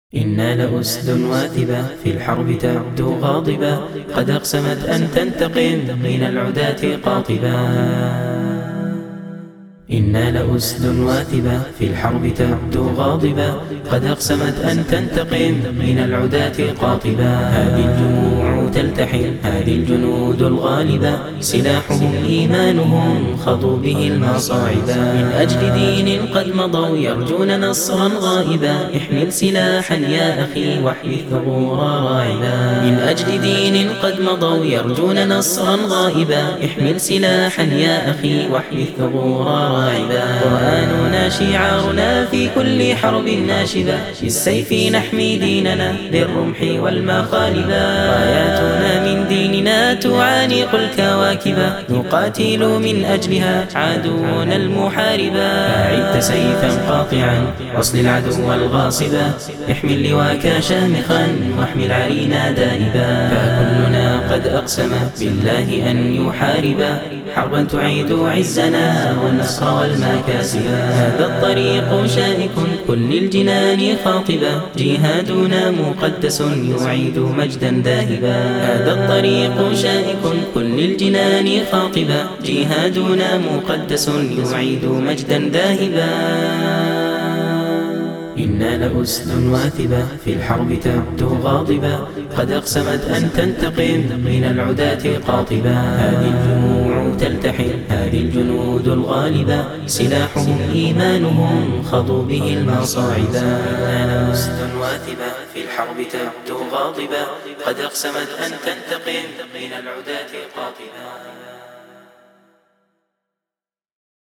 إنا لأسد واثبة في الحرب تبدو غاضبة، قد أقسمت أن تنتقم من العداة قاطبة. إنا لأسد واثبة في الحرب تبدو غاضبة، قد أقسمت أن تنتقم من العداة قاطبة. هذه الجموع تلتحم، هذه الجنود الغالبة، سلاحهم إيمانهم خضوا به المصاعب. من أجل دين قد مضوا يرجون نصرا غائبا، احمل سلاحا يا أخي واحمي الثغور راعبا. من أجل دين قد مضوا يرجون نصرا غائبا، احمل سلاحا يا أخي واحمي الثغور راعبا. قرآننا شعارنا في كل حرب ناشبة، بالسيف نحمي ديننا للرمح والمخالبة. راياتنا من ديننا تعانق الكواكب، نقاتل من أجلها عدونا المحاربا. أعد سيفا قاطعا واصل العدو الغاصبا، احمل لواك شامخا واحمل علينا دائبا. فكلنا قد أقسم بالله أن يحاربا، حربا تعيد عزنا والنصر والمكاسب. هذا الطريق شائك كل الجنان خاطبة، جهادنا مقدس يعيد مجدا ذاهبا. هذا الطريق شائك كل الجنان خاطبة، جهادنا مقدس يعيد مجدا ذاهبا. إنا لأسد واثبة في الحرب تبدو غاضبة، قد أقسمت أن تنتقم من العداة قاطبة. هذه الجموع تلتحم، هذه الجنود الغالبة، سلاحهم إيمانهم خضوا به المصاعب. إنا لأسد واثبة في الحرب تبدو غاضبة، قد أقسمت أن تنتقم من العداة قاطبة.